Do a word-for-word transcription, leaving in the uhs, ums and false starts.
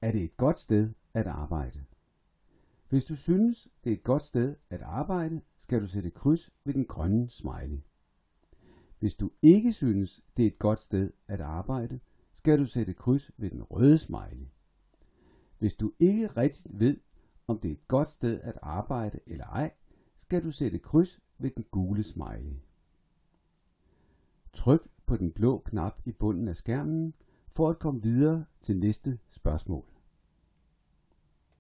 Er det et godt sted at arbejde? Hvis du synes, det er et godt sted at arbejde, skal du sætte kryds ved den grønne smiley. Hvis du ikke synes, det er et godt sted at arbejde, skal du sætte kryds ved den røde smiley. Hvis du ikke rigtig ved, om det er et godt sted at arbejde eller ej, skal du sætte kryds ved den gule smiley. Tryk på den blå knap i bunden af skærmen for at komme videre til næste spørgsmål.